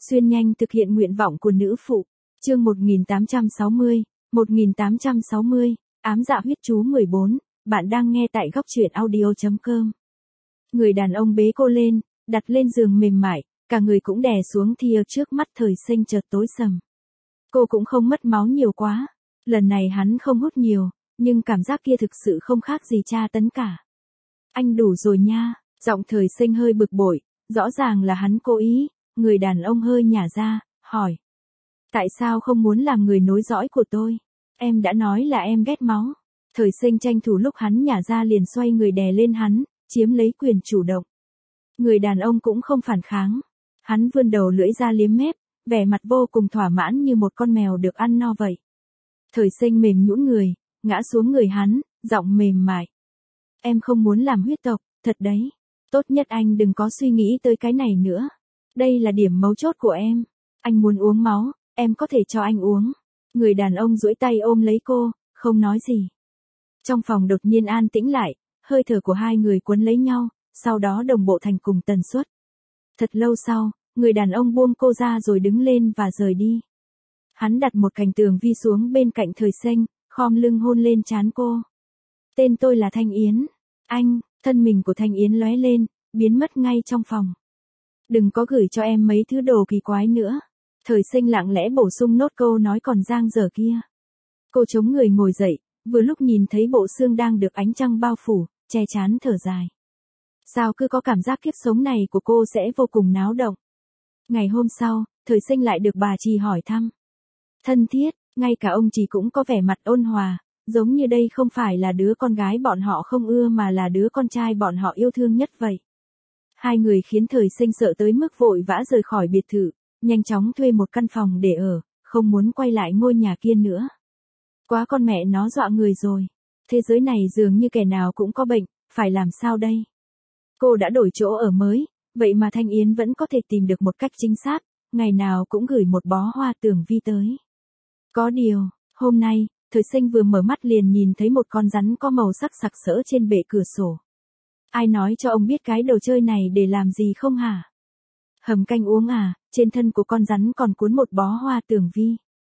Xuyên nhanh thực hiện nguyện vọng của nữ phụ. Chương 1860, ám dạ huyết chú 14, bạn đang nghe tại góc truyện audio.com. Người đàn ông bế cô lên, đặt lên giường mềm mại, cả người cũng đè xuống thì trước mắt Thời Sinh chợt tối sầm. Cô cũng không mất máu nhiều quá, lần này hắn không hút nhiều, nhưng cảm giác kia thực sự không khác gì tra tấn cả. Anh đủ rồi nha, giọng Thời Sinh hơi bực bội, rõ ràng là hắn cố ý. Người đàn ông hơi nhả ra, hỏi. Tại sao không muốn làm người nối dõi của tôi? Em đã nói là em ghét máu. Thời Sinh tranh thủ lúc hắn nhả ra liền xoay người đè lên hắn, chiếm lấy quyền chủ động. Người đàn ông cũng không phản kháng. Hắn vươn đầu lưỡi ra liếm mép, vẻ mặt vô cùng thỏa mãn như một con mèo được ăn no vậy. Thời Sinh mềm nhũn người, ngã xuống người hắn, giọng mềm mại. Em không muốn làm huyết tộc, thật đấy. Tốt nhất anh đừng có suy nghĩ tới cái này nữa. Đây là điểm mấu chốt của em. Anh muốn uống máu, em có thể cho anh uống. Người đàn ông duỗi tay ôm lấy cô, không nói gì. Trong phòng đột nhiên an tĩnh lại, hơi thở của hai người quấn lấy nhau, sau đó đồng bộ thành cùng tần suất. Thật lâu sau, người đàn ông buông cô ra rồi đứng lên và rời đi. Hắn đặt một cành tường vi xuống bên cạnh Thời Sinh, khom lưng hôn lên trán cô. Tên tôi là Thanh Yến. Anh, thân mình của Thanh Yến lóe lên, biến mất ngay trong phòng. Đừng có gửi cho em mấy thứ đồ kỳ quái nữa. Thời Sinh lặng lẽ bổ sung nốt câu nói còn dang dở kia. Cô chống người ngồi dậy, vừa lúc nhìn thấy bộ xương đang được ánh trăng bao phủ, che chán thở dài. Sao cứ có cảm giác kiếp sống này của cô sẽ vô cùng náo động. Ngày hôm sau, Thời Sinh lại được bà Trì hỏi thăm. Thân thiết, ngay cả ông Trì cũng có vẻ mặt ôn hòa, giống như đây không phải là đứa con gái bọn họ không ưa mà là đứa con trai bọn họ yêu thương nhất vậy. Hai người khiến Thời Sinh sợ tới mức vội vã rời khỏi biệt thự, nhanh chóng thuê một căn phòng để ở, không muốn quay lại ngôi nhà kia nữa. Quá con mẹ nó dọa người rồi. Thế giới này dường như kẻ nào cũng có bệnh, phải làm sao đây? Cô đã đổi chỗ ở mới, vậy mà Thanh Yến vẫn có thể tìm được một cách chính xác, ngày nào cũng gửi một bó hoa tường vi tới. Có điều, hôm nay, Thời Sinh vừa mở mắt liền nhìn thấy một con rắn có màu sắc sặc sỡ trên bệ cửa sổ. Ai nói cho ông biết cái đồ chơi này để làm gì không hả? Hầm canh uống à, trên thân của con rắn còn cuốn một bó hoa tường vi.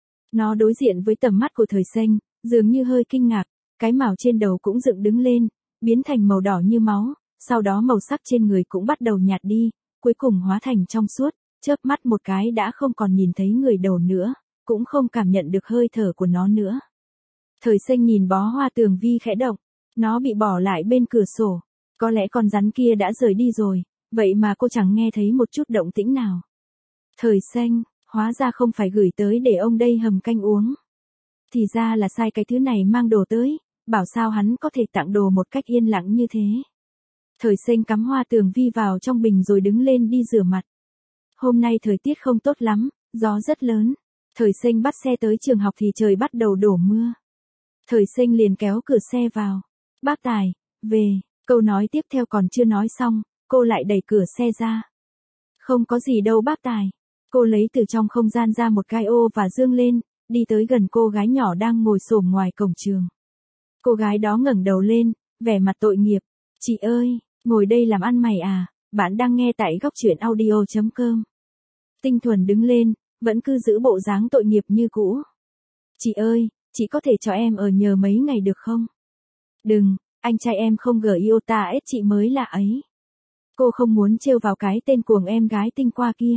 Nó đối diện với tầm mắt của Thời Sinh, dường như hơi kinh ngạc, cái mào trên đầu cũng dựng đứng lên, biến thành màu đỏ như máu, sau đó màu sắc trên người cũng bắt đầu nhạt đi, cuối cùng hóa thành trong suốt, chớp mắt một cái đã không còn nhìn thấy người đầu nữa, cũng không cảm nhận được hơi thở của nó nữa. Thời Sinh nhìn bó hoa tường vi khẽ động, nó bị bỏ lại bên cửa sổ. Có lẽ con rắn kia đã rời đi rồi, vậy mà cô chẳng nghe thấy một chút động tĩnh nào. Thời Sinh, hóa ra không phải gửi tới để ông đây hầm canh uống. Thì ra là sai cái thứ này mang đồ tới, bảo sao hắn có thể tặng đồ một cách yên lặng như thế. Thời Sinh cắm hoa tường vi vào trong bình rồi đứng lên đi rửa mặt. Hôm nay thời tiết không tốt lắm, gió rất lớn. Thời Sinh bắt xe tới trường học thì trời bắt đầu đổ mưa. Thời Sinh liền kéo cửa xe vào. Bác Tài, về. Câu nói tiếp theo còn chưa nói xong, cô lại đẩy cửa xe ra. Không có gì đâu bác Tài. Cô lấy từ trong không gian ra một cái ô và dương lên, đi tới gần cô gái nhỏ đang ngồi xổm ngoài cổng trường. Cô gái đó ngẩng đầu lên, vẻ mặt tội nghiệp. Chị ơi, ngồi đây làm ăn mày à, bạn đang nghe tại góc truyện audio.com. Tinh Thuần đứng lên, vẫn cứ giữ bộ dáng tội nghiệp như cũ. Chị ơi, chị có thể cho em ở nhờ mấy ngày được không? Đừng. Anh trai em không gờ yêu ta ết chị mới là ấy. Cô không muốn trêu vào cái tên cuồng em gái Tinh qua kia.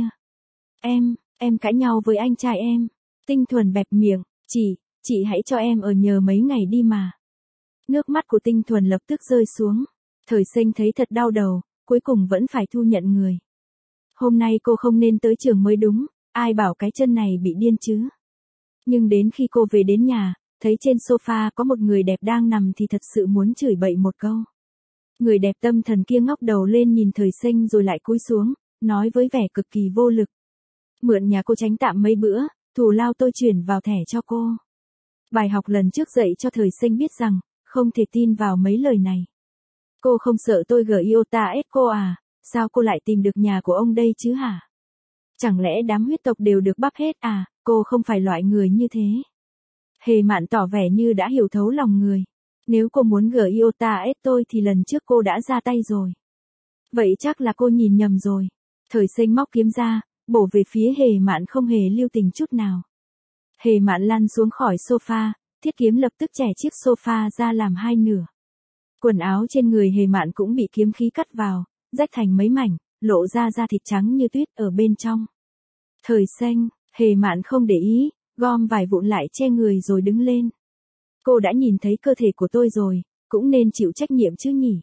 Em cãi nhau với anh trai em. Tinh Thuần bẹp miệng, chị hãy cho em ở nhờ mấy ngày đi mà. Nước mắt của Tinh Thuần lập tức rơi xuống. Thời Sinh thấy thật đau đầu, cuối cùng vẫn phải thu nhận người. Hôm nay cô không nên tới trường mới đúng, ai bảo cái chân này bị điên chứ. Nhưng đến khi cô về đến nhà, thấy trên sofa có một người đẹp đang nằm thì thật sự muốn chửi bậy một câu. Người đẹp tâm thần kia ngóc đầu lên nhìn Thời Sinh rồi lại cúi xuống, nói với vẻ cực kỳ vô lực. Mượn nhà cô tránh tạm mấy bữa, thù lao tôi chuyển vào thẻ cho cô. Bài học lần trước dạy cho Thời Sinh biết rằng, không thể tin vào mấy lời này. Cô không sợ tôi gờ yêu ta ết cô à, sao cô lại tìm được nhà của ông đây chứ hả? Chẳng lẽ đám huyết tộc đều được bắp hết à, cô không phải loại người như thế. Hề Mạn tỏ vẻ như đã hiểu thấu lòng người. Nếu cô muốn gờ yêu ta ết tôi thì lần trước cô đã ra tay rồi. Vậy chắc là cô nhìn nhầm rồi. Thời Sinh móc kiếm ra, bổ về phía Hề Mạn không hề lưu tình chút nào. Hề Mạn lăn xuống khỏi sofa, thiết kiếm lập tức chẻ chiếc sofa ra làm hai nửa. Quần áo trên người Hề Mạn cũng bị kiếm khí cắt vào, rách thành mấy mảnh, lộ ra da thịt trắng như tuyết ở bên trong. Thời xanh, Hề Mạn không để ý, gom vài vụn lại che người rồi đứng lên. Cô đã nhìn thấy cơ thể của tôi rồi, cũng nên chịu trách nhiệm chứ nhỉ?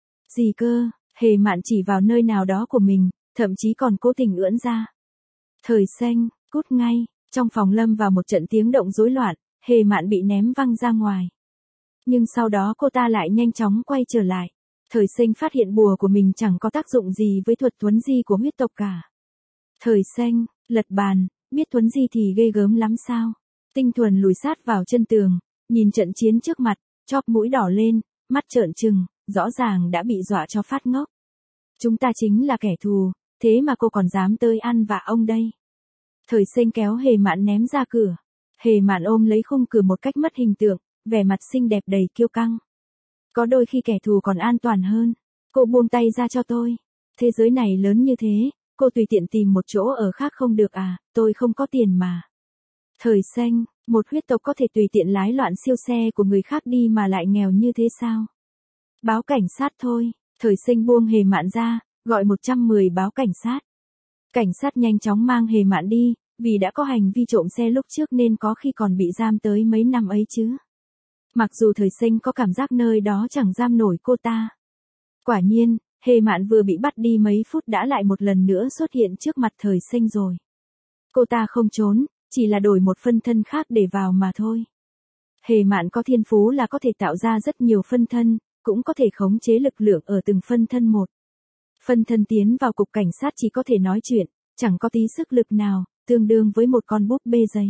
Gì cơ? Hề Mạn chỉ vào nơi nào đó của mình, thậm chí còn cố tình ưỡn ra. Thời xanh, cút ngay, trong phòng lâm vào một trận tiếng động rối loạn, Hề Mạn bị ném văng ra ngoài. Nhưng sau đó cô ta lại nhanh chóng quay trở lại. Thời xanh phát hiện bùa của mình chẳng có tác dụng gì với thuật thuấn di của huyết tộc cả. Thời xanh, lật bàn, biết thuấn di thì ghê gớm lắm sao? Tinh Thuần lùi sát vào chân tường, nhìn trận chiến trước mặt, chóp mũi đỏ lên, mắt trợn trừng, rõ ràng đã bị dọa cho phát ngốc. Chúng ta chính là kẻ thù, thế mà cô còn dám tới ăn vạ ông đây. Thời xanh kéo Hề Mạn ném ra cửa. Hề Mạn ôm lấy khung cửa một cách mất hình tượng, vẻ mặt xinh đẹp đầy kiêu căng. Có đôi khi kẻ thù còn an toàn hơn. Cô buông tay ra cho tôi. Thế giới này lớn như thế, cô tùy tiện tìm một chỗ ở khác không được à, tôi không có tiền mà. Thời xanh, một huyết tộc có thể tùy tiện lái loạn siêu xe của người khác đi mà lại nghèo như thế sao? Báo cảnh sát thôi. Thời xanh buông Hề Mạn ra, gọi 110 báo cảnh sát. Cảnh sát nhanh chóng mang Hề Mạn đi, vì đã có hành vi trộm xe lúc trước nên có khi còn bị giam tới mấy năm ấy chứ. Mặc dù thời xanh có cảm giác nơi đó chẳng giam nổi cô ta. Quả nhiên, Hề Mạn vừa bị bắt đi mấy phút đã lại một lần nữa xuất hiện trước mặt thời xanh rồi. Cô ta không trốn, chỉ là đổi một phân thân khác để vào mà thôi. Hề Mạn có thiên phú là có thể tạo ra rất nhiều phân thân, cũng có thể khống chế lực lượng ở từng phân thân một. Phân thân tiến vào cục cảnh sát chỉ có thể nói chuyện, chẳng có tí sức lực nào, tương đương với một con búp bê giấy.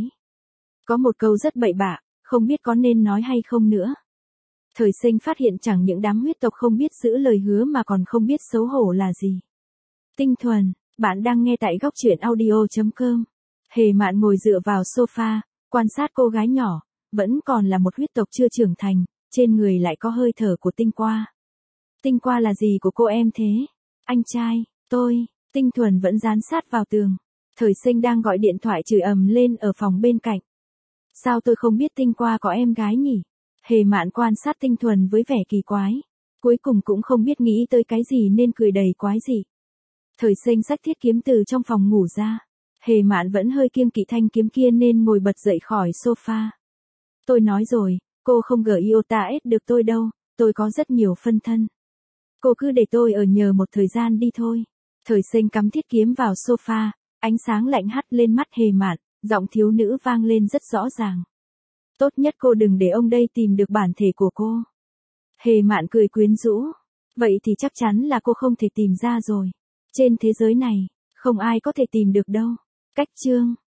Có một câu rất bậy bạ, không biết có nên nói hay không nữa. Thời xanh phát hiện chẳng những đám huyết tộc không biết giữ lời hứa mà còn không biết xấu hổ là gì. Tinh Thuần, bạn đang nghe tại góc truyện audio.com. Hề Mạn ngồi dựa vào sofa, quan sát cô gái nhỏ, vẫn còn là một huyết tộc chưa trưởng thành, trên người lại có hơi thở của tinh qua. Tinh qua là gì của cô em thế? Anh trai, tôi, Tinh Thuần vẫn dán sát vào tường. Thời xanh đang gọi điện thoại chửi ầm lên ở phòng bên cạnh. Sao tôi không biết tinh qua có em gái nhỉ? Hề Mạn quan sát Tinh Thuần với vẻ kỳ quái. Cuối cùng cũng không biết nghĩ tới cái gì nên cười đầy quái dị. Thời xanh xách thiết kiếm từ trong phòng ngủ ra. Hề Mạn vẫn hơi kiêng kỵ thanh kiếm kia nên ngồi bật dậy khỏi sofa. Tôi nói rồi, cô không gỡ iota ép được tôi đâu, tôi có rất nhiều phân thân. Cô cứ để tôi ở nhờ một thời gian đi thôi. Thời xanh cắm thiết kiếm vào sofa, ánh sáng lạnh hắt lên mắt Hề Mạn, giọng thiếu nữ vang lên rất rõ ràng. Tốt nhất cô đừng để ông đây tìm được bản thể của cô. Hề Mạn cười quyến rũ. Vậy thì chắc chắn là cô không thể tìm ra rồi. Trên thế giới này, không ai có thể tìm được đâu. Cách chương